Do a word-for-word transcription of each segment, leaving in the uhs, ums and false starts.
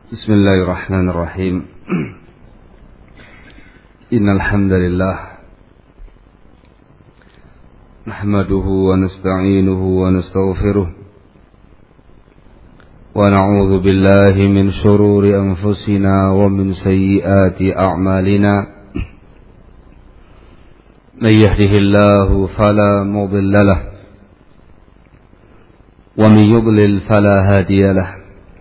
Bismillahirrahmanirrahim. Innal hamdalillah nahmaduhu wa nasta'inuhu wa nastaghfiruh wa na'udzu billahi min shururi anfusina wa min sayyiati a'malina. May yahdihillahu fala mudilla lahu wa may yudlil fala hadiya lahu.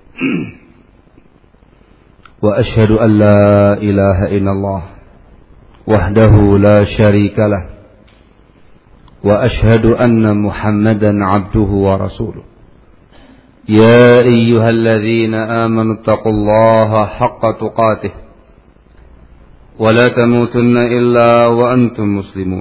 وأشهد أن لا إله إلا الله وحده لا شريك له وأشهد أن محمدا عبده ورسوله يا أيها الذين آمنوا اتقوا الله حق تقاته ولا تموتن إلا وأنتم مسلمون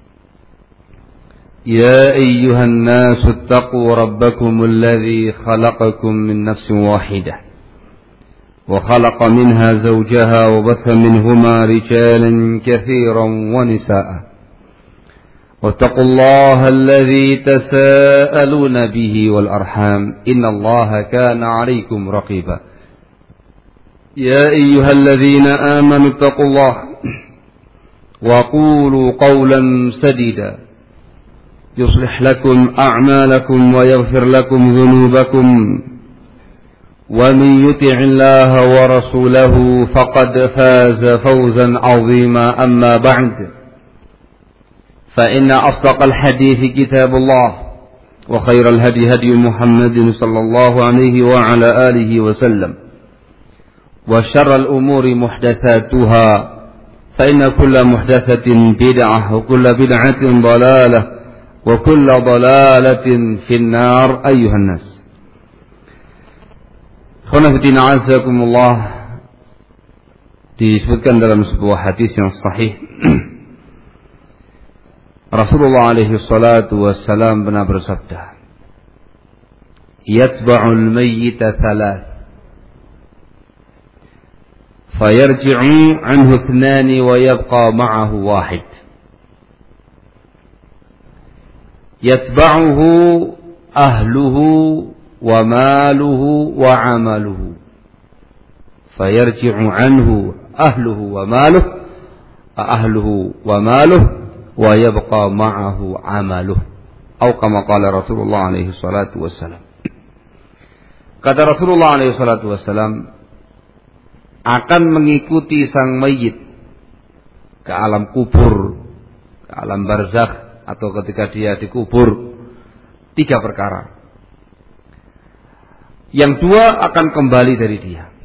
يا أيها الناس اتقوا ربكم الذي خلقكم من نفس واحدة وخلق منها زوجها وبث منهما رجالا كثيرا ونساء واتقوا الله الذي تساءلون به والأرحام إن الله كان عليكم رقيبا يا أيها الذين آمنوا اتقوا الله وقولوا قولا سديدا يصلح لكم أعمالكم ويغفر لكم ذنوبكم ومن يطع الله ورسوله فقد فاز فوزا عظيما. أما بعد فإن أصدق الحديث كتاب الله وخير الهدي هدي محمد صلى الله عليه وعلى آله وسلم وشر الأمور محدثاتها فإن كل محدثة بدعة وكل بدعة ضلالة وكل ضلالة في النار. أيها الناس Khonafidina azakumullah, disebutkan dalam sebuah hadis yang sahih Rasulullah alaihi salatu wassalam pernah bersabda, yatba'ul mayyita thalath fayarji'u anhu ithnani wa yabqa ma'ahu wahid. Yatba'uhu ahluhu wa maluhu wa amaluhu fayarji'u anhu ahluhu wa maluhu ahluhu wa maluhu wa yabqa ma'ahu amaluhu atau kama qala Rasulullah alaihi salatu wassalam. Kata Rasulullah alaihi salatu wassalam, akan mengikuti sang mayit ke alam kubur, ke alam barzakh atau ketika dia dikubur, tiga perkara. Yang dua akan kembali dari dia.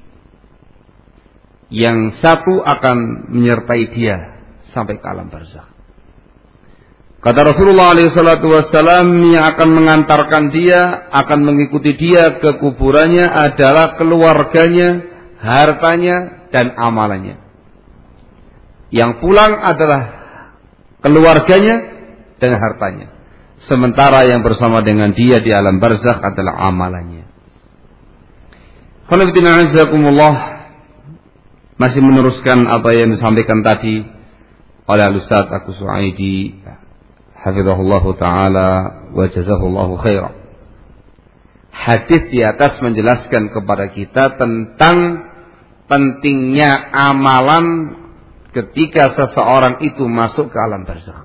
Yang satu akan menyertai dia sampai ke alam barzakh. Kata Rasulullah alaihi salatu wassalam, yang akan mengantarkan dia, akan mengikuti dia ke kuburannya adalah keluarganya, hartanya, dan amalannya. Yang pulang adalah keluarganya dan hartanya. Sementara yang bersama dengan dia di alam barzakh adalah amalannya. Khonafidina azakumullah, masih meneruskan apa yang disampaikan tadi oleh Al-Ustaz Aku Su'aidi hafizahullah ta'ala wa jazahullahu khairan. Hadis di atas menjelaskan kepada kita tentang pentingnya amalan ketika seseorang itu masuk ke alam barzakh.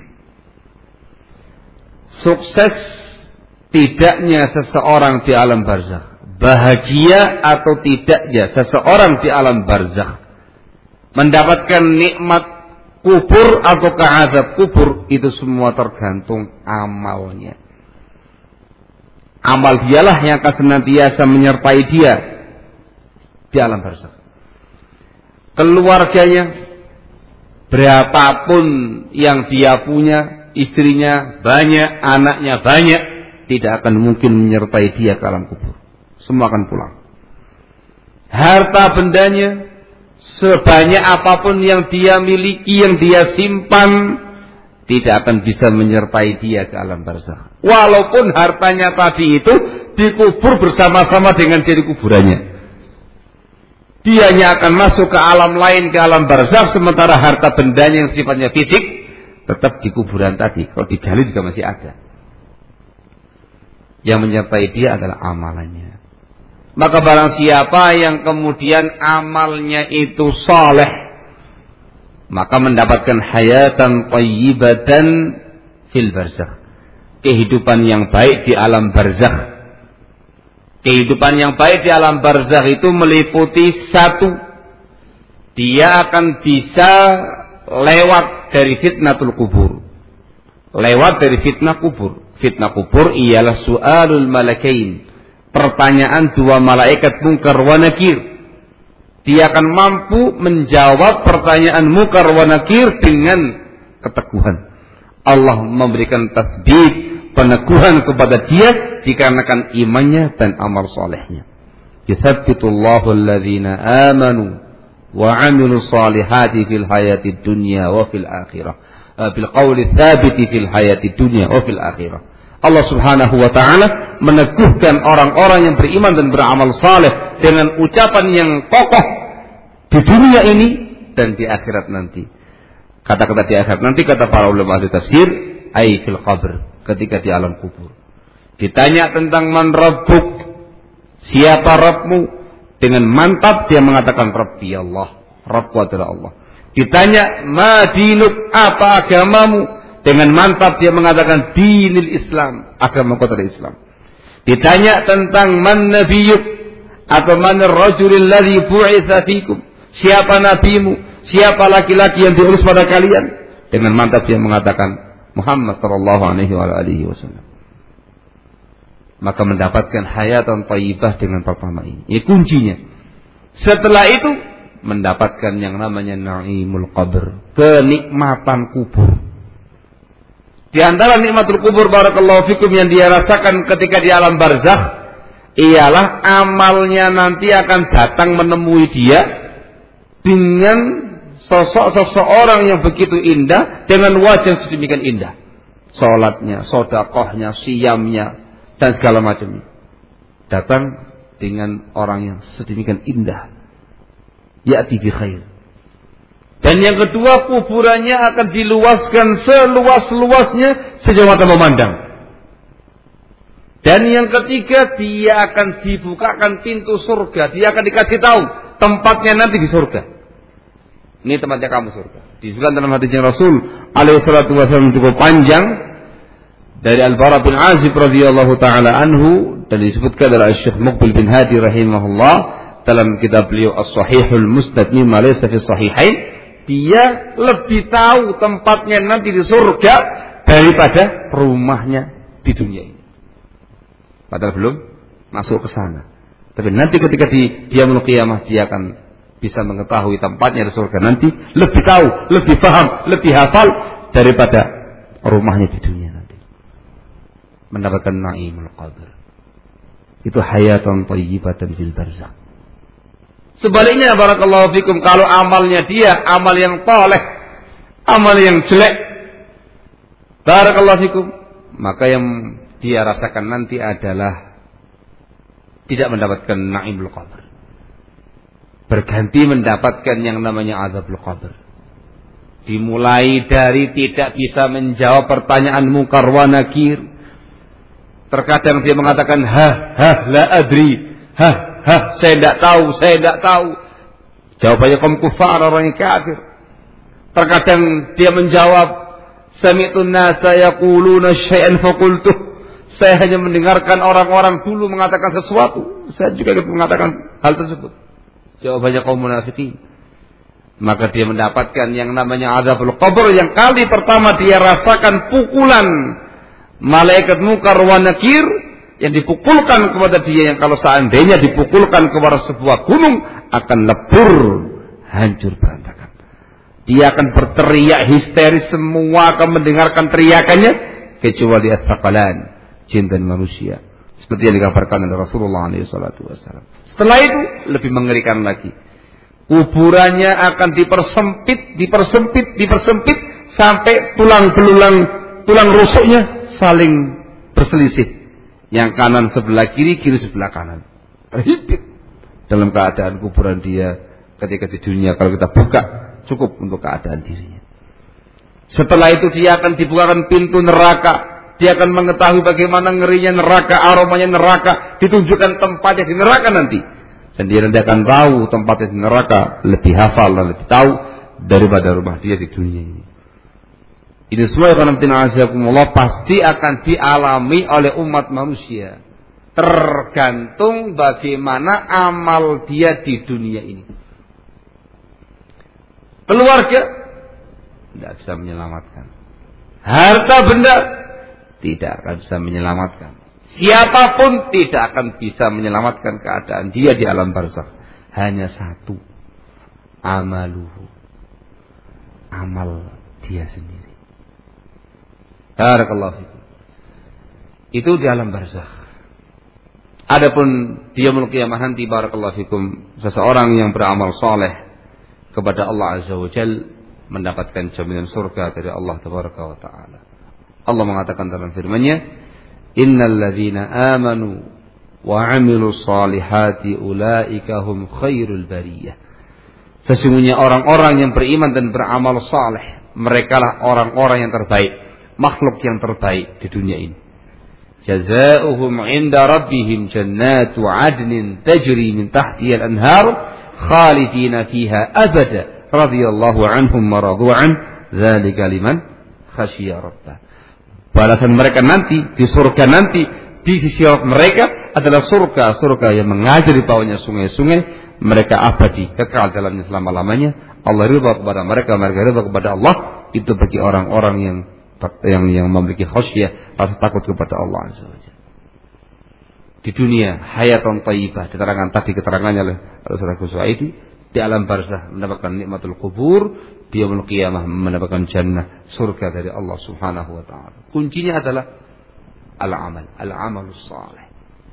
Sukses tidaknya seseorang di alam barzakh, bahagia atau tidaknya seseorang di alam barzakh, mendapatkan nikmat kubur atau azab kubur, itu semua tergantung amalnya. Amal dialah yang akan senantiasa menyertai dia di alam barzakh. Keluarganya, berapapun yang dia punya, istrinya banyak, anaknya banyak, tidak akan mungkin menyertai dia ke alam kubur. Semua akan pulang. Harta bendanya, sebanyak apapun yang dia miliki, yang dia simpan, tidak akan bisa menyertai dia ke alam barzakh. Walaupun hartanya tadi itu dikubur bersama-sama dengan dia di kuburannya. Dianya akan masuk ke alam lain, ke alam barzakh, sementara harta bendanya yang sifatnya fisik tetap di kuburan tadi. Kalau digali juga masih ada. Yang menyertai dia adalah amalannya. Maka barang siapa yang kemudian amalnya itu saleh, maka mendapatkan hayatan thayyibatan fil barzakh, kehidupan yang baik di alam barzakh. Kehidupan yang baik di alam barzakh itu meliputi satu, dia akan bisa lewat dari fitnatul kubur, lewat dari fitnah kubur. Fitnah kubur ialah su'alul malakain, pertanyaan dua malaikat munkar wa nakir. Dia akan mampu menjawab pertanyaan munkar wa nakir dengan keteguhan. Allah memberikan tasbih, peneguhan kepada dia dikarenakan imannya dan amal solehnya. Yuthabbitullahu alladhina amanu wa 'amilus solihati fil hayati dunya wa fil akhirah. Bil qawli tsabiti fil hayati dunya wa fil akhirah. Allah Subhanahu wa taala meneguhkan orang-orang yang beriman dan beramal saleh dengan ucapan yang kokoh di dunia ini dan di akhirat nanti. Kata-kata di akhirat nanti kata para ulama ahli tafsir, ai fil qabr, ketika di alam kubur. Ditanya tentang man rabbuk, siapa Rabbmu? Dengan mantap dia mengatakan Rabbi Allah, Rabbku adalah Allah. Ditanya ma dinuk, apa agamamu? Dengan mantap dia mengatakan dinil Islam, agama kota Islam. Ditanya tentang man nabiyuk atau man ar-rajulil ladzi bu'itsa fikum, siapa nabimu, siapa laki-laki yang diutus pada kalian? Dengan mantap dia mengatakan Muhammad sallallahu alaihi wasallam. Maka mendapatkan hayatan thayyibah dengan pertama ini. Ini kuncinya. Setelah itu mendapatkan yang namanya naimul qabr, kenikmatan kubur. Di antara nikmatul kubur barakallahu fikum yang dia rasakan ketika di alam barzakh ialah amalnya nanti akan datang menemui dia dengan sosok seseorang yang begitu indah, dengan wajah sedemikian indah. Salatnya, sedekahnya, siyamnya dan segala macamnya. Datang dengan orang yang sedemikian indah. Ya'ti bi khair. Dan yang kedua, kuburannya akan diluaskan seluas-luasnya sejauh mata memandang. Dan yang ketiga, dia akan dibukakan pintu surga. Dia akan dikasih tahu tempatnya nanti di surga. Ini tempatnya kamu surga. Disebutkan dalam hadisnya Rasul alaihi salatu wasallam cukup panjang dari Al-Bara bin Azib radhiyallahu taala anhu, dan disebutkan oleh Syekh Muqbil bin Hadi rahimahullah dalam kitab beliau As-Sahihul Musnad mimma laysa fi Sahihain. Dia lebih tahu tempatnya nanti di surga daripada rumahnya di dunia ini. Padahal belum masuk ke sana. Tapi nanti ketika di Yaumul Qiyamah dia akan bisa mengetahui tempatnya di surga nanti, lebih tahu, lebih paham, lebih hafal daripada rumahnya di dunia nanti. Mendapatkan naimul qabr. Itu hayatan thayyibatan fil barzakh. Sebaliknya barakallahu fikum, kalau amalnya dia amal yang toleh, amal yang jelek, barakallahu fikum, maka yang dia rasakan nanti adalah tidak mendapatkan naimul qabr, berganti mendapatkan yang namanya azabul qabr. Dimulai dari tidak bisa menjawab pertanyaan munkar wa nakir. Terkadang dia mengatakan ha ha la adri, ha Hah, saya tidak tahu, saya tidak tahu. Jawabannya kaum kufar, orang yang kafir. Terkadang dia menjawab, sami'tu an-nasa yaquluna syai'an faqultuh. Saya hanya mendengarkan orang-orang dulu mengatakan sesuatu, saya juga mengatakan hal tersebut. Jawabannya kaum munafikin. Maka dia mendapatkan yang namanya azabul qabr, yang kali pertama dia rasakan pukulan malaikat munkar wa nakir, yang dipukulkan kepada dia, yang kalau seandainya dipukulkan kepada sebuah gunung akan lebur, hancur berantakan. Dia akan berteriak histeris, semua akan mendengarkan teriakannya kecuali as-saqalan, jin dan manusia, seperti yang dikabarkan oleh Rasulullah alaihi salatu wasallam. Setelah itu lebih mengerikan lagi. Kuburannya akan dipersempit, dipersempit, dipersempit sampai tulang belulang, tulang rusuknya saling berselisih. Yang kanan sebelah kiri, kiri sebelah kanan. Terhimpit dalam keadaan kuburan dia ketika di dunia. Kalau kita buka, cukup untuk keadaan dirinya. Setelah itu dia akan dibukakan pintu neraka. Dia akan mengetahui bagaimana ngerinya neraka, aromanya neraka, ditunjukkan tempatnya di neraka nanti. Dan dia nanti akan tahu tempatnya di neraka, lebih hafal dan lebih tahu daripada rumah dia di dunia ini. Ini semua Allah pasti akan dialami oleh umat manusia. Tergantung bagaimana amal dia di dunia ini. Keluarga tidak bisa menyelamatkan. Harta benda tidak akan bisa menyelamatkan. Siapapun tidak akan bisa menyelamatkan keadaan dia di alam barzakh. Hanya satu, amaluhu, amal dia sendiri. Barakallahu fikum. Itu di alam barzakh. Adapun dia yaumul qiyamah nanti, barakallahu fikum, seseorang yang beramal saleh kepada Allah Azza wa Jalla mendapatkan jaminan surga dari Allah Tabaraka wa Ta'ala. Allah mengatakan dalam firman-Nya, innal ladzina amanu wa 'amilus salihati ulaika hum khairul bariyah. Sesungguhnya orang-orang yang beriman dan beramal saleh, merekalah orang-orang yang terbaik, makhluk yang terbaik di dunia ini. Jazaohum 'inda rabbihim jannatu 'adnin tajri min tahtiha al-anhar khalidina fiha abada radhiyallahu anhum wa radu an dzalika liman khasyiya rabbah. Balasan mereka nanti di surga nanti di sisi mereka adalah surga-surga yang mengalir di bawahnya sungai-sungai, mereka abadi kekal dalamnya selama-lamanya. Allah ridha kepada mereka, mereka ridha kepada Allah. Itu bagi orang-orang yang yang yang memiliki khasyah, rasa takut kepada Allah Azza wa Jalla. Di dunia hayatan thayyibah, diterangkan tadi keterangannya oleh Ustaz Ghuswaidi, di alam barzakh mendapatkan nikmatul kubur, di yaumul qiyamah mendapatkan jannah, surga dari Allah Subhanahu wa taala. Kuncinya adalah al-amal, al-amalus salih.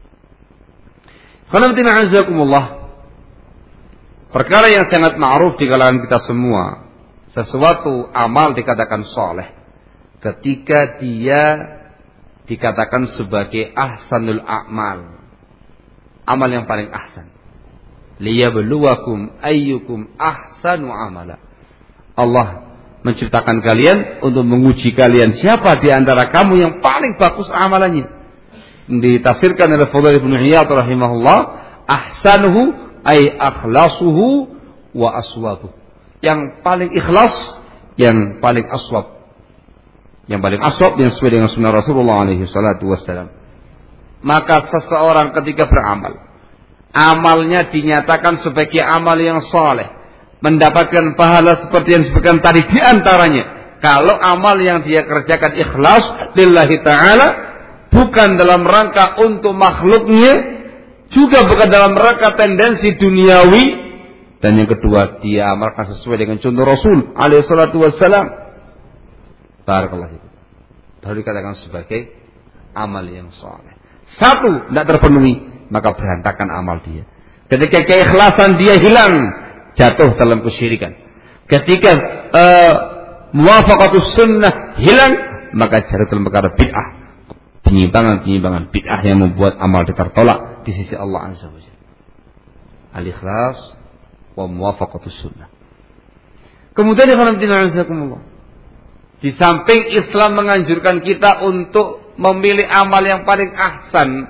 Khonamtina azakumullah. Perkara yang sangat ma'ruf di kalangan kita semua, sesuatu amal dikatakan saleh ketika dia dikatakan sebagai ahsanul a'mal, amal yang paling ahsan. Liyabluwakum ayyukum ahsanu amala. Allah menciptakan kalian untuk menguji kalian siapa di antara kamu yang paling bagus amalannya. Ditafsirkan oleh Fudail bin Iyad rahimahullah, ahsanuhu ay akhlasuhu wa aswabuh. Yang paling ikhlas, yang paling aswab. Yang paling aswab yang sesuai dengan sunnah Rasulullah alaihi salatu wassalam. Maka seseorang ketika beramal, amalnya dinyatakan sebagai amal yang saleh, mendapatkan pahala seperti yang disebutkan tadi di antaranya. Kalau amal yang dia kerjakan ikhlas lillahi ta'ala, bukan dalam rangka untuk makhluknya, juga bukan dalam rangka tendensi duniawi, dan yang kedua dia amalkan sesuai dengan contoh Rasul alaihi salatu wassalam. Barakallahu fikum. Baru dikatakan sebagai amal yang saleh. Satu tidak terpenuhi, maka berantakan amal dia. Ketika keikhlasan dia hilang, jatuh dalam kesyirikan. Ketika uh, muwafaqatus sunnah hilang, maka jatuh dalam perkara bid'ah. Penyimpangan-penyimpangan bid'ah yang membuat amal tertolak di sisi Allah Azza wa Jalla. Al-ikhlas wa muwafaqatus sunnah. Kemudian alhamdulillah, di samping Islam menganjurkan kita untuk memilih amal yang paling ahsan,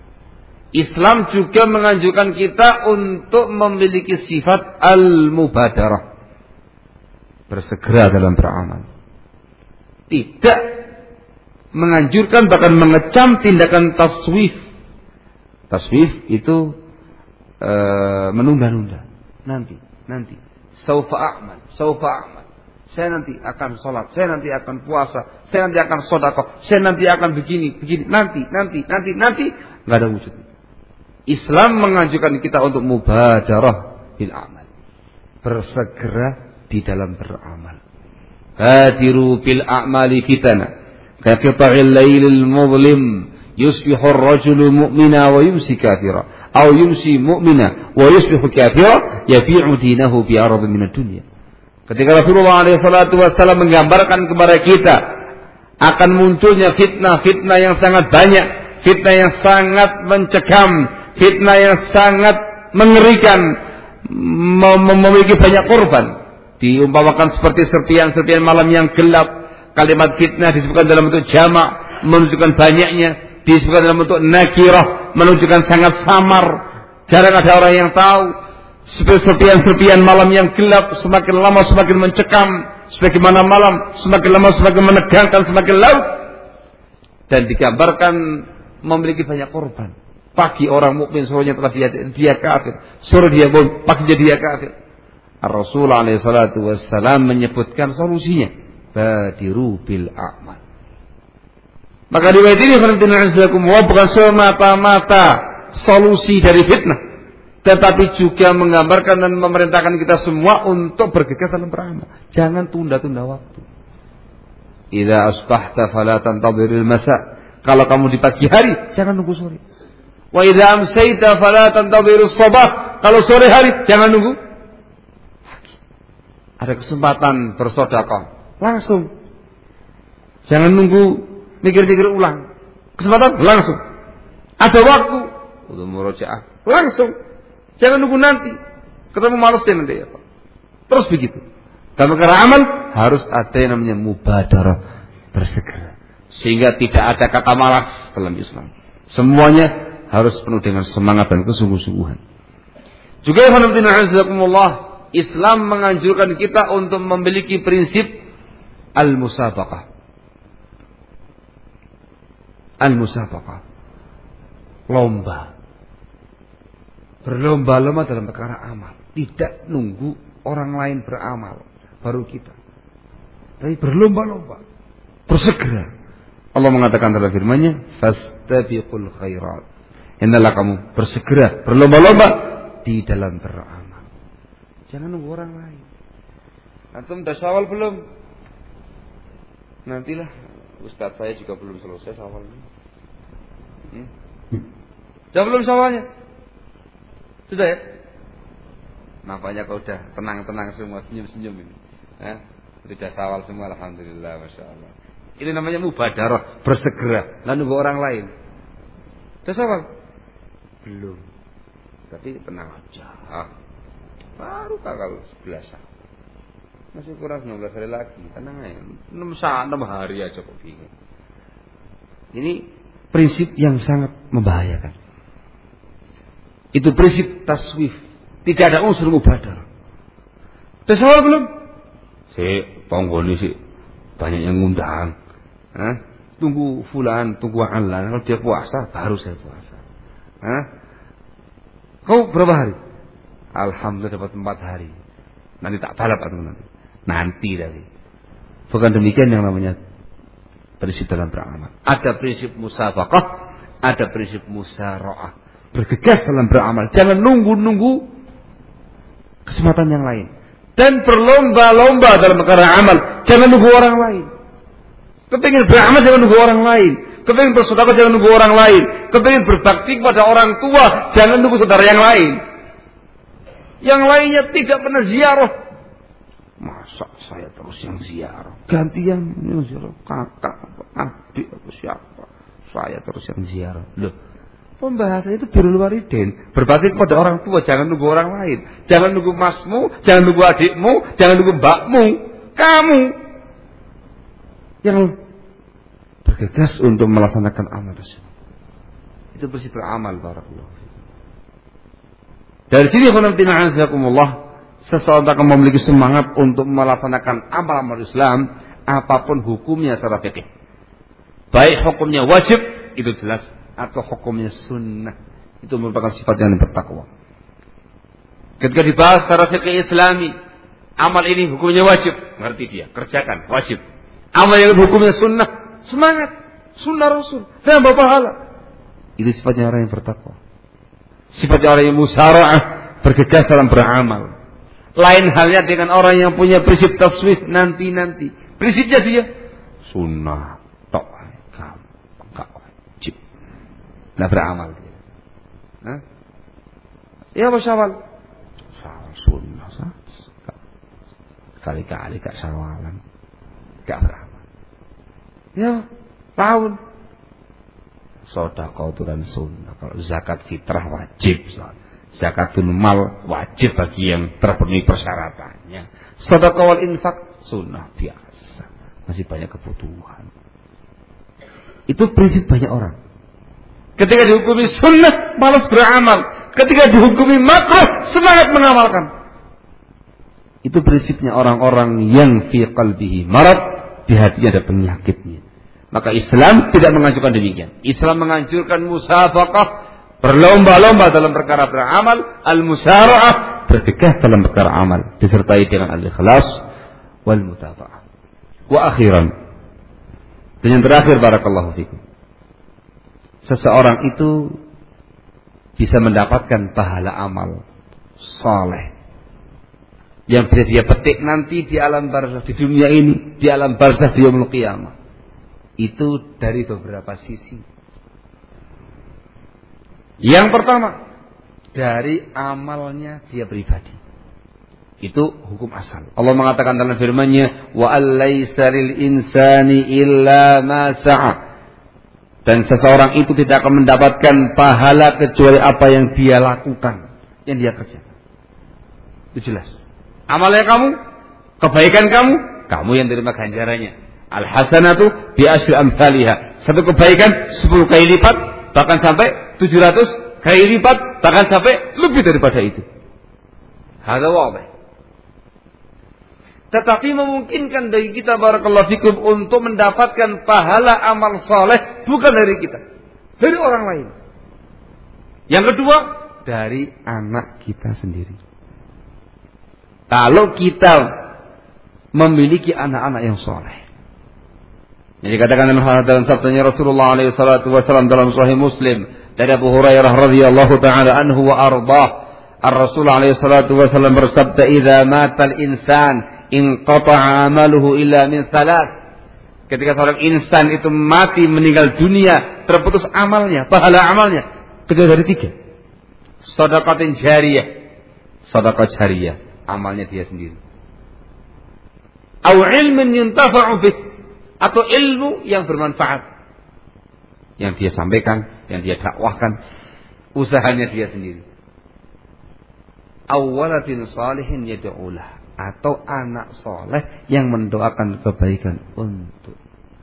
Islam juga menganjurkan kita untuk memiliki sifat al-mubadarah, bersegera dalam beramal. Tidak menganjurkan, bahkan mengecam tindakan taswif. Taswif itu e, menunda-nunda. Nanti, nanti. Saufa a'mal, saufa a'mal. Saya nanti akan sholat, saya nanti akan puasa, saya nanti akan sedekah, saya nanti akan begini, begini, nanti, nanti, nanti, nanti, nggak ada wujud. Islam menganjurkan kita untuk mubadarah bil amal, bersegera di dalam beramal. Hadiru bil a'mali fitana, kaqita'il lailil mudlim, yusbihu ar-rajulu mu'mina wa yumsi kafira, atau yumsi mu'mina wa yusbihu kafira, yabi'u dinahu bi aradin minad dunya. Ketika Rasulullah alaihi salatu wassalam menggambarkan kepada kita akan munculnya fitnah-fitnah yang sangat banyak, fitnah yang sangat mencekam, fitnah yang sangat mengerikan, memiliki banyak korban. Diumpamakan seperti serpian-serpian malam yang gelap. Kalimat fitnah disebutkan dalam bentuk jamak. menunjukkan banyaknya, disebutkan dalam bentuk nakirah menunjukkan sangat samar, jarang ada orang yang tahu. Sepian-sepian malam yang gelap semakin lama semakin mencekam, sebagaimana malam semakin lama semakin menegangkan, semakin laut. Dan digambarkan memiliki banyak korban. Pagi orang mukmin sorenya telah dia, dia kafir, sore dia mukmin, pagi dia kafir. Rasulullah alaihi salatu wassalam menyebutkan solusinya, badiru bil a'mal. Maka riwayat ini bukan semata-mata solusi dari fitnah, tetapi juga menggambarkan dan memerintahkan kita semua untuk bergegas dalam beramal. Jangan tunda-tunda waktu. Idza asbahta fala tantadhiril masa. Kalau kamu di pagi hari, jangan nunggu sore. Wa idza amsayta fala tantadhirus sabah. Kalau sore hari, jangan nunggu pagi. Ada kesempatan bersedekah, langsung. Jangan nunggu mikir-mikir ulang. Kesempatan langsung. Ada waktu untuk murojaah, langsung. Jangan nunggu nanti. Ketemu malas deh nanti ya Pak. Terus begitu. Dalam perkara amal harus ada yang namanya mubadarah, bersegera. Sehingga tidak ada kata malas dalam Islam. Semuanya harus penuh dengan semangat dan kesungguh-sungguhan. Juga Islam menganjurkan kita untuk memiliki prinsip al-musabaqah. Al-musabaqah. Lomba. Berlomba-lomba dalam perkara amal. Tidak nunggu orang lain beramal baru kita. Tapi berlomba-lomba, bersegera. Allah mengatakan dalam firman-Nya, "Fastabiqul khairat." Hendaklah kamu bersegera, berlomba-lomba di dalam beramal. Jangan nunggu orang lain. Antum udah syawal belum? Nantilah, Ustaz saya juga belum selesai syawalnya. Hmm? Sudah belum syawalnya? Sudah ya? Nampaknya kau udah tenang-tenang semua, senyum-senyum ini. Eh, sudah syawal semua, alhamdulillah, masya Allah. Ini namanya mubadarah, bersegera, lalu nunggu orang lain. Sudah syawal? Belum. Tapi tenang aja. Ah, baru tanggal sebelas. Masih kurang enam belas hari lagi. Tenang aja. enam hari aja kok bingung. Ini prinsip yang sangat membahayakan. Itu prinsip taswif. Tidak ada unsur mubadarah. Sudah syawal belum? Si ponggoni sih banyak yang ngundang. Hah? Tunggu fulan, tunggu alan. Kalau dia puasa, baru saya puasa. Hah? Kau berapa hari? Alhamdulillah dapat empat hari. Nanti tak balap atau nanti. Nanti tadi. Bukan demikian yang namanya prinsip dalam beramal. Ada prinsip musabaqah, ada prinsip musara'ah. Bergegas dalam beramal. Jangan nunggu-nunggu kesempatan yang lain. Dan berlomba-lomba dalam perkara amal. Jangan nunggu orang lain. Kepingin beramal jangan nunggu orang lain. Kepingin bersedekah jangan nunggu orang lain. Kepingin berbakti kepada orang tua jangan nunggu saudara yang lain. Yang lainnya tidak pernah ziarah. Masa saya terus yang ziarah? Ganti yang ziarah kakak, adik atau siapa? Saya terus yang ziarah. Loh, pembahasannya itu birrul walidain, berbakti kepada orang tua, jangan nunggu orang lain. Jangan nunggu masmu, jangan nunggu adikmu, jangan nunggu mbakmu. Kamu yang bergegas untuk melaksanakan amal tersebut. Itu prinsip beramal, barakallahu. Dari sini seseorang akan memiliki semangat untuk melaksanakan amal-amal Islam, apapun hukumnya secara fikih. Baik hukumnya wajib, itu jelas, atau hukumnya sunnah, itu merupakan sifat yang bertakwa. Ketika dibahas secara fikih Islami, amal ini hukumnya wajib, ngerti dia, kerjakan, wajib. Amal yang hukumnya sunnah, semangat, sunnah Rasul, dan berpahala. Itu sifatnya orang yang bertakwa. Sifatnya orang yang musara'ah, bergegas dalam beramal. Lain halnya dengan orang yang punya prinsip taswif nanti-nanti. Prinsipnya dia sunnah, tok, enggak wajib. Nah beramal dia. Hah? Ya apa syawal? Syawal sunnah sah. Kali-kali gak syawalan. Gak beramal. Ya, tahun. Sedekah itu kan sunnah. Kalau zakat fitrah wajib. Zakatul mal wajib bagi yang terpenuhi persyaratannya. Sedekah wal infak sunnah biasa. Masih banyak kebutuhan. Itu prinsip banyak orang. Ketika dihukumi sunnah, malas beramal. Ketika dihukumi makruh, semangat mengamalkan. Itu prinsipnya orang-orang yang fi qalbihi marad, di hatinya ada penyakitnya. Maka Islam tidak menganjurkan demikian. Islam menganjurkan musafaqah, berlomba-lomba dalam perkara beramal, al-musara'ah, bergegas dalam perkara amal, disertai dengan al-ikhlas wal mutaba'ah. Wa akhiran, dan yang terakhir, barakallahu fikum, seseorang itu bisa mendapatkan pahala amal saleh yang bisa dia petik nanti di alam barzakh, di dunia ini, di alam barzakh di yaumul qiyamah. Itu dari beberapa sisi. Yang pertama, dari amalnya dia pribadi. Itu hukum asal. Allah mengatakan dalam firman-Nya, wa allaysa lil insani illa ma sa'a. Dan seseorang itu tidak akan mendapatkan pahala kecuali apa yang dia lakukan, yang dia kerjakan. Itu jelas. Amalnya kamu, kebaikan kamu, kamu yang terima ganjarannya. Al-hasanatu bi asyri amsalihha. Satu kebaikan sepuluh kali lipat, bahkan sampai tujuh ratus kali lipat, bahkan sampai lebih daripada itu. Hadza wadih. Tetapi memungkinkan bagi kita, barakallahu fikum, untuk mendapatkan pahala amal saleh bukan dari kita, dari orang lain. Yang kedua, dari anak kita sendiri. Kalau kita memiliki anak-anak yang saleh. Jadi katakan dalam sabdanya Rasulullah alaihi salatu wasallam dalam Sahih Muslim dari Abu Hurairah radhiyallahu taala anhu wa ardhah, Ar-Rasul alaihi salatu wasallam bersabda, "Idza matal insan inqata'a amaluhu illa min thalath." Ketika seorang insan itu mati, meninggal dunia, terputus amalnya, pahala amalnya, kecuali dari tiga. Shadaqatin jariyah, sedekah jariyah, amalnya dia sendiri. Au ilmin yuntafa'u bih, atau ilmu yang bermanfaat, yang dia sampaikan, yang dia dakwahkan, usahanya dia sendiri. Awwalatin salihin yad'ulah, atau anak soleh yang mendoakan kebaikan untuk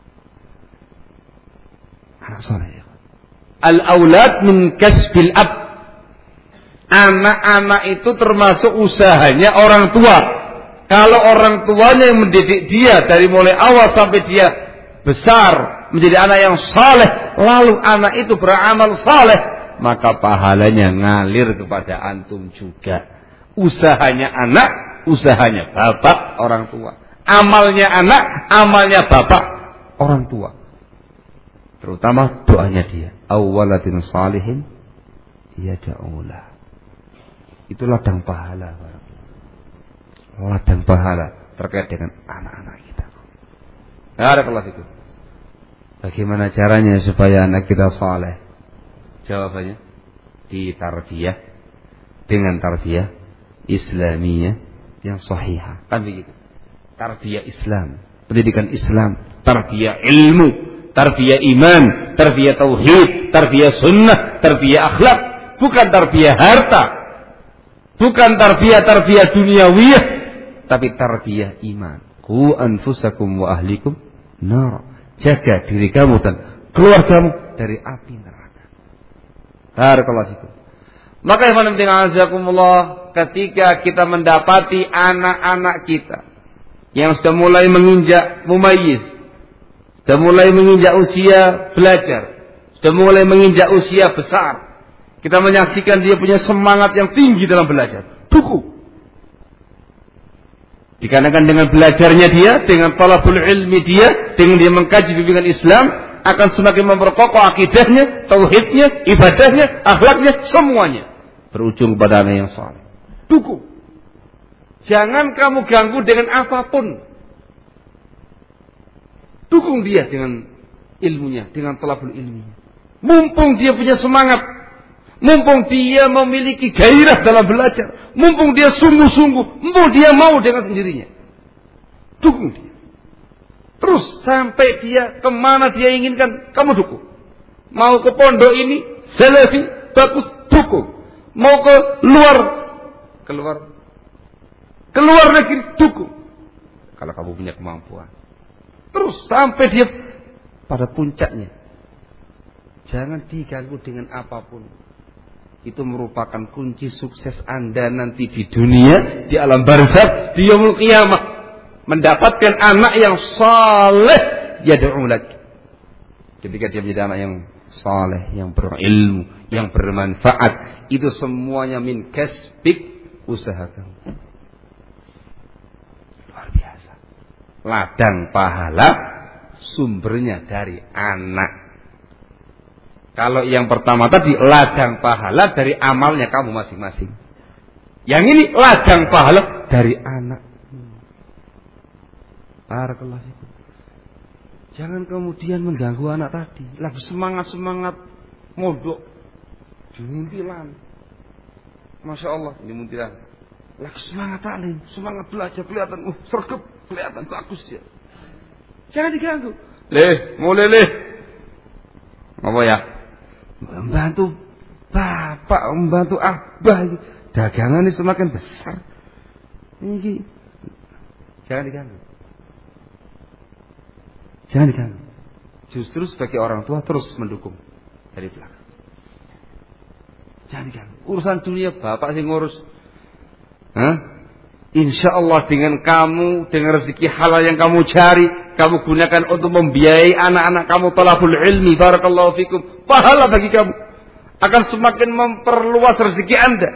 anak soleh. Al-aulad min kasbil ab, anak-anak itu termasuk usahanya orang tua. Kalau orang tuanya yang mendidik dia dari mulai awal sampai dia besar menjadi anak yang saleh, lalu anak itu beramal saleh, maka pahalanya ngalir kepada antum juga. Usahanya anak, usahanya bapak orang tua. Amalnya anak, amalnya bapak orang tua. Terutama doanya dia. Awwaladin salihin yad'ulah. Itu ladang pahala. Ladang pahala terkait dengan anak-anak kita. Barakallahu fikum. Bagaimana caranya supaya anak kita saleh? Jawabannya ditarbiyah dengan tarbiyah Islamiyah yang sahihah. Kan begitu. Tarbiyah Islam, pendidikan Islam, tarbiyah ilmu, tarbiyah iman, tarbiyah tauhid, tarbiyah sunnah, tarbiyah akhlak, bukan tarbiyah harta, bukan tarbiyah-tarbiyah duniawiyah, tapi tarbiyah iman. Qu anfusakum wa ahlikum nar. Jaga diri kamu dan keluargamu dari api neraka. Barakallahu fikum. Maka ikhwan fillah azakumullah, ketika kita mendapati anak-anak kita yang sudah mulai menginjak mumayyiz, sudah mulai menginjak usia belajar, sudah mulai menginjak usia besar, kita menyaksikan dia punya semangat yang tinggi dalam belajar, dukung. Dikarenakan dengan belajarnya dia, dengan talabul ilmi dia, dengan dia mengkaji bimbingan Islam, akan semakin memperkokoh akidahnya, tauhidnya, ibadahnya, akhlaknya, semuanya berujung kepada anak yang saleh. Dukung. Jangan kamu ganggu dengan apapun. Dukung dia dengan ilmunya, dengan talabul ilminya. Mumpung dia punya semangat, mumpung dia memiliki gairah dalam belajar, mumpung dia sungguh-sungguh, mumpung dia mau dengan sendirinya, dukung dia. Terus sampai dia kemana dia inginkan, kamu dukung. Mau ke pondok ini, salafi, bagus, dukung. Mau ke luar, keluar, keluar negeri, dukung. Kalau kamu punya kemampuan. Terus sampai dia pada puncaknya, Jangan diganggu dengan apapun. Itu merupakan kunci sukses Anda nanti di dunia, di alam barzakh, di yaumul qiyamah. Mendapatkan anak yang saleh yad'u lak. Ketika dia menjadi anak yang saleh, yang berilmu, yang bermanfaat, itu semuanya min kasbik, usaha kamu. Luar biasa. Ladang pahala sumbernya dari anak. Kalau yang pertama tadi ladang pahala dari amalnya kamu masing-masing. Yang ini ladang pahala dari anak. Barakallahu fikum. Jangan kemudian mengganggu anak tadi. Lagi semangat-semangat mondok. Dimuntilan. Masya Allah, dimuntilan. Lagi semangat taklim, semangat belajar, kelihatan uh, sergap, kelihatan bagus ya. Jangan diganggu. Leh, mulai leh. Apa ya? Membantu bapak, membantu abah. Dagangan ini semakin besar. Ini jangan diganggu. Jangan diganggu. Justru sebagai orang tua terus mendukung dari belakang. Jangan diganggu. Urusan dunia bapak sih ngurus. Hah? Insya Allah dengan kamu, dengan rezeki halal yang kamu cari, kamu gunakan untuk membiayai anak-anak kamu talabul ilmi, barakallahu fikum, pahala bagi kamu akan semakin memperluas rezeki Anda.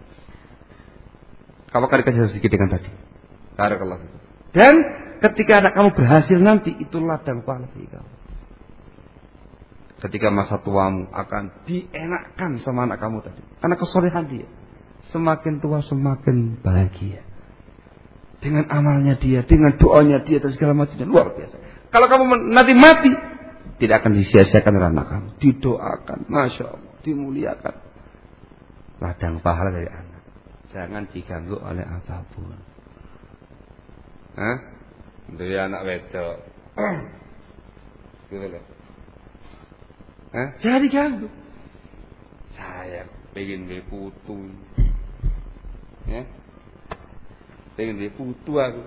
Kamu akan dikasih rezeki dengan tadi, barakallahu fikum. Dan ketika anak kamu berhasil nanti, itu ladang pahala bagi kamu. Ketika masa tuamu akan dienakkan sama anak kamu tadi, karena kesolehan dia, semakin tua semakin bahagia. Dengan amalnya dia, dengan doanya dia dan segala macamnya, luar biasa. Kalau kamu nanti mati, tidak akan disia-siakan oleh anak kamu. Didoakan, masya Allah, dimuliakan. Ladang pahala dari anak. Jangan diganggu oleh apapun. Hah? Dari anak wedok. Gitu loh. Hah? Jangan diganggu. Saya pengen beputu. Ya. Pengen dia putu aku.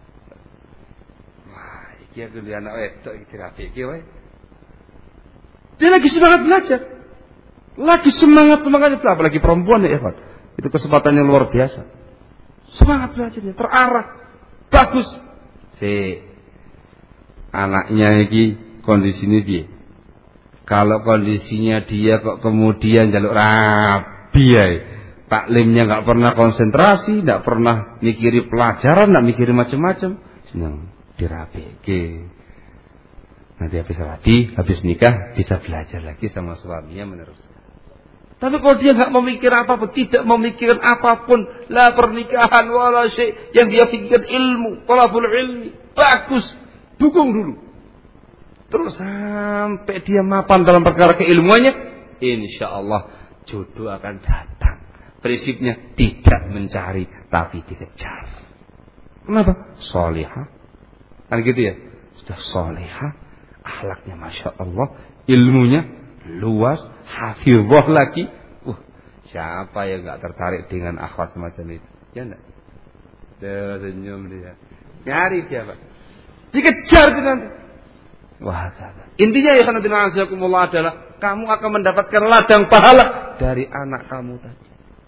Wah, iki aku lihat anak wedok iki rapi iki wae. Dia lagi semangat belajar. Lagi semangat semangatnya belajar, apalagi perempuan ya, Pak. Itu kesempatannya luar biasa. Semangat belajarnya terarah, bagus. Si anaknya iki kondisinya dia. Kalau kondisinya dia kok kemudian jaluk rabi ya. Taklimnya nggak pernah konsentrasi, nggak pernah mikiri pelajaran, nggak mikiri macam-macam, senang dirabeke. Nanti habis rabi, habis nikah bisa belajar lagi sama suaminya meneruskan. Tapi kalau dia nggak memikir apapun, tidak memikirkan apapun, la pernikahan wala syai', yang dia pikirkan ilmu, talabul ilmi, bagus, dukung dulu. Terus sampai dia mapan dalam perkara keilmuannya, insya Allah jodoh akan datang. Prinsipnya tidak mencari tapi dikejar. Kenapa? Solihah. Kan gitu ya. Sudah solihah, akhlaknya masya Allah, ilmunya luas, hafizah lagi. Uh, siapa yang nggak tertarik dengan akhlak semacam itu? Ya enggak? Dia senyum dia. Nyari dia Pak. Dikejar dia nanti. Wah, intinya ya karena dinasihakumullah adalah kamu akan mendapatkan ladang pahala dari anak kamu tadi.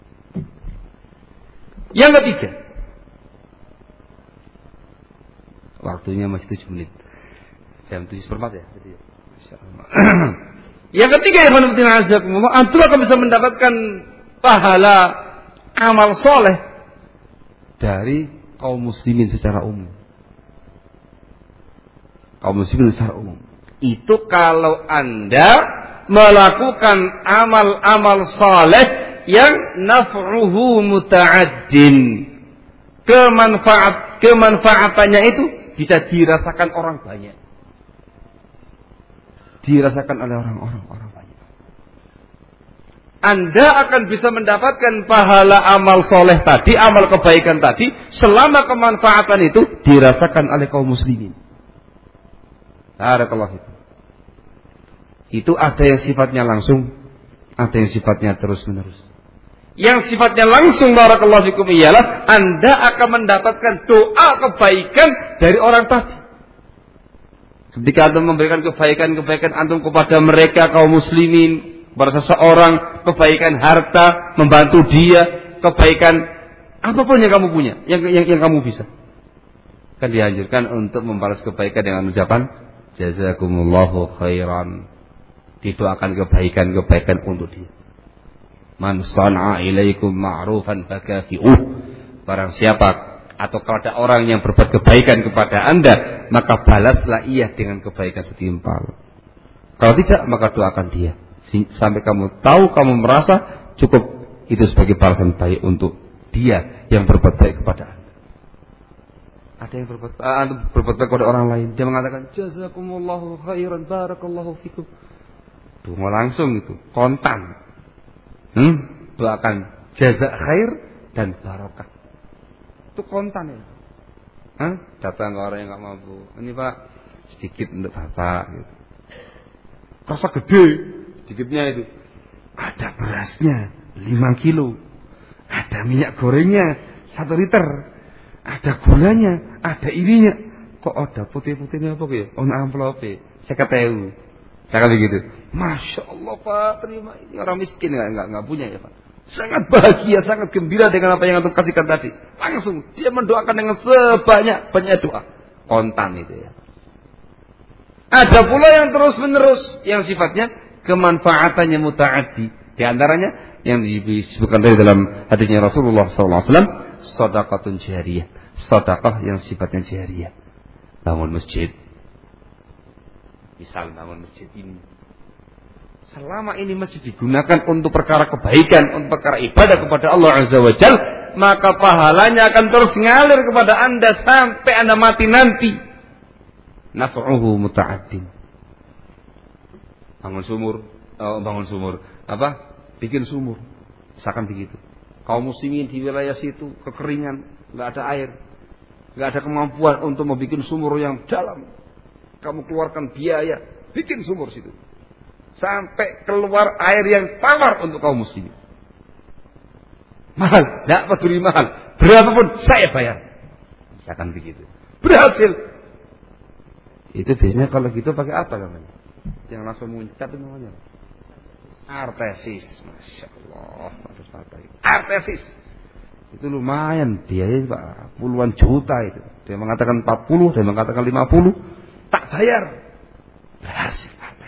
Yang ketiga, waktunya masih tujuh menit, jam tujuh seperempat ya. Yang ketiga ya karena dinasihakumullah, antum akan bisa mendapatkan pahala amal soleh dari kaum muslimin secara umum. Kaum muslimin secara umum. Itu kalau Anda melakukan amal-amal saleh yang naf'uhu muta'addin. Kemanfaat kemanfaatannya itu bisa dirasakan orang banyak. Dirasakan oleh orang-orang orang banyak. Anda akan bisa mendapatkan pahala amal soleh tadi, amal kebaikan tadi, selama kemanfaatan itu dirasakan oleh kaum muslimin. Barakallahu fikum. Itu ada yang sifatnya langsung, ada yang sifatnya terus-menerus. Yang sifatnya langsung barakallahu fikum ialah Anda akan mendapatkan doa kebaikan dari orang tadi. Ketika antum memberikan kebaikan-kebaikan antum kepada mereka kaum muslimin, kepada seseorang, kebaikan harta, membantu dia, kebaikan apapun yang kamu punya, yang yang, yang kamu bisa. Kan dianjurkan untuk membalas kebaikan dengan ucapan jazakumullahu khairan. Didoakan kebaikan-kebaikan untuk dia. Man sana'a ilaikum ma'rufan fakafi'uh. Barang siapa atau kalau ada orang yang berbuat kebaikan kepada Anda, maka balaslah ia dengan kebaikan setimpal. Kalau tidak, maka doakan dia sampai kamu tahu, kamu merasa cukup itu sebagai balasan baik untuk dia yang berbuat baik kepada Anda. Ada yang berbuat, uh, berbuat baik kepada orang lain, dia mengatakan jazakumullahu khairan barakallahu fikum. Tuh mau langsung itu kontan. Hmm? Doakan jaza khair dan barokah. Itu kontan ya. Hah? Datang ke orang yang nggak mampu. Ini Pak, sedikit untuk Bapak gitu. Rasa gede, sedikitnya itu. Ada berasnya lima kilo. Ada minyak gorengnya satu liter. Ada gulanya, ada ininya. Kok ada putih-putihnya apa ya? Oh, amplope. Saya ketemu. Saya kata begitu. Masya Allah Pak, terima ini orang miskin nggak nggak nggak punya ya Pak. Sangat bahagia, sangat gembira dengan apa yang antum kasihkan tadi. Langsung dia mendoakan dengan sebanyak banyak doa. Kontan itu ya. Ada pula yang terus menerus, yang sifatnya kemanfaatannya mutaaddi. Di antaranya yang disebutkan tadi dalam hadisnya Rasulullah sallallahu alaihi wasallam, shadaqatun jariyah, sedekah yang sifatnya jariyah. Bangun masjid. Misal bangun masjid ini. Selama ini masjid digunakan untuk perkara kebaikan, untuk perkara ibadah kepada Allah Azza wa Jalla, maka pahalanya akan terus ngalir kepada Anda sampai Anda mati nanti. Naf'uhu muta'addin. Bangun sumur, oh, bangun sumur, apa? Bikin sumur. Misalkan begitu. Kaum muslimin di wilayah situ kekeringan, enggak ada air. Enggak ada kemampuan untuk membuat sumur yang dalam. Kamu keluarkan biaya, bikin sumur situ. Sampai keluar air yang tawar untuk kaum muslimin. Mahal, tidak peduli mahal. Berapapun saya bayar. Misalkan begitu. Berhasil. Itu biasanya kalau gitu pakai apa namanya? Yang langsung muncrat itu namanya artesis. Masya Allah. Artesis. Itu lumayan biaya Pak. Puluhan juta itu. Dia mengatakan empat puluh, dia mengatakan lima puluh. Tak bayar. Berhasil.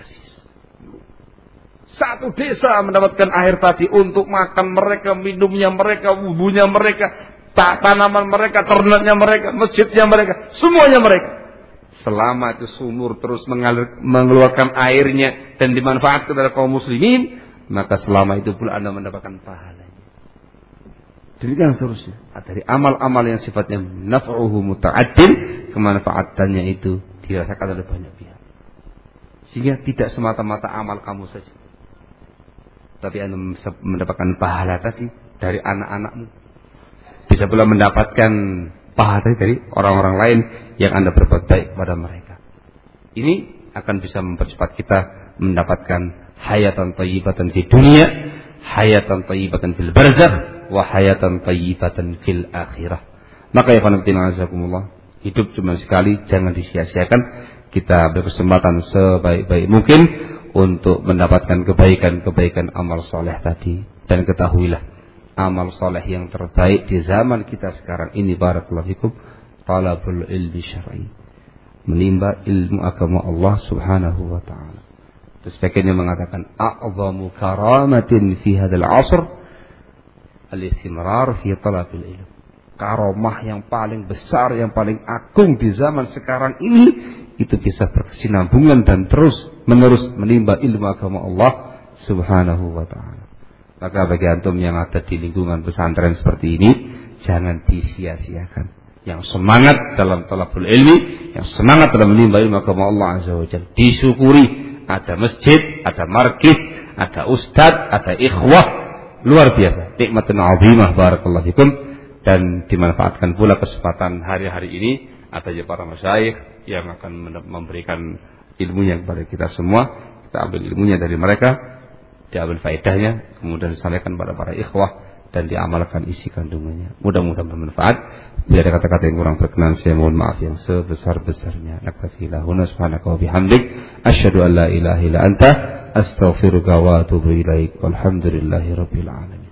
Satu desa mendapatkan air tadi untuk makan mereka, minumnya mereka, wudhunya mereka, tanaman mereka, ternaknya mereka, masjidnya mereka, semuanya mereka. Selama itu sumur terus mengalir, mengeluarkan airnya dan dimanfaatkan oleh kaum muslimin, maka selama itu pula Anda mendapatkan pahalanya. Demikian seterusnya. Dari amal-amal yang sifatnya naf'uhu muta'addin, kemanfaatannya itu dirasakan oleh banyak pihak. Sehingga tidak semata-mata amal kamu saja, tapi Anda mendapatkan pahala tadi dari anak-anakmu. Bisa pula mendapatkan pahala dari orang-orang lain yang Anda berbuat baik kepada mereka. Ini akan bisa mempercepat kita mendapatkan hayatan thayyibatan di dunia, hayatan thayyibatan fil barzakh, wa hayatan thayyibatan fil akhirah. Maka ya khonaftina azakumullah, hidup cuma sekali, jangan disia-siakan. Kita berkesempatan sebaik-baik mungkin untuk mendapatkan kebaikan-kebaikan amal soleh tadi. Dan ketahuilah, amal soleh yang terbaik di zaman kita sekarang ini, barakallahu fikum, talabul ilmi syar'i, menimba ilmu agama Allah subhanahu wa ta'ala. Terus bagiannya mengatakan, a'zamu karamatin fi hadzal 'asr al-istimrar fi talabil ilm. Karamah yang paling besar, yang paling agung di zaman sekarang ini, itu bisa berkesinambungan dan terus menerus menimba ilmu agama Allah subhanahu wa ta'ala. Maka bagi antum yang ada di lingkungan pesantren seperti ini, jangan disia-siakan. Yang semangat dalam talabul ilmi, yang semangat dalam menimba ilmu agama Allah azza wa jalla, disyukuri. Ada masjid, ada markis, ada ustadz, ada ikhwah, luar biasa. Nikmatun 'azimah, barakallahu fikum. Dan dimanfaatkan pula kesempatan hari-hari ini, ada para masyayikh yang akan memberikan ilmunya kepada kita semua. Kita ambil ilmunya dari mereka, diambil faedahnya, kemudian disampaikan pada para ikhwah dan diamalkan isi kandungannya. Mudah-mudahan bermanfaat. Bila ada kata-kata yang kurang berkenan, saya mohon maaf yang sebesar-besarnya. Naktafi lahuna subhanaka wa bihamdik asyhadu an la ilaha illa anta astaghfiruka wa atubu ilaik. Walhamdulillahi rabbil alamin.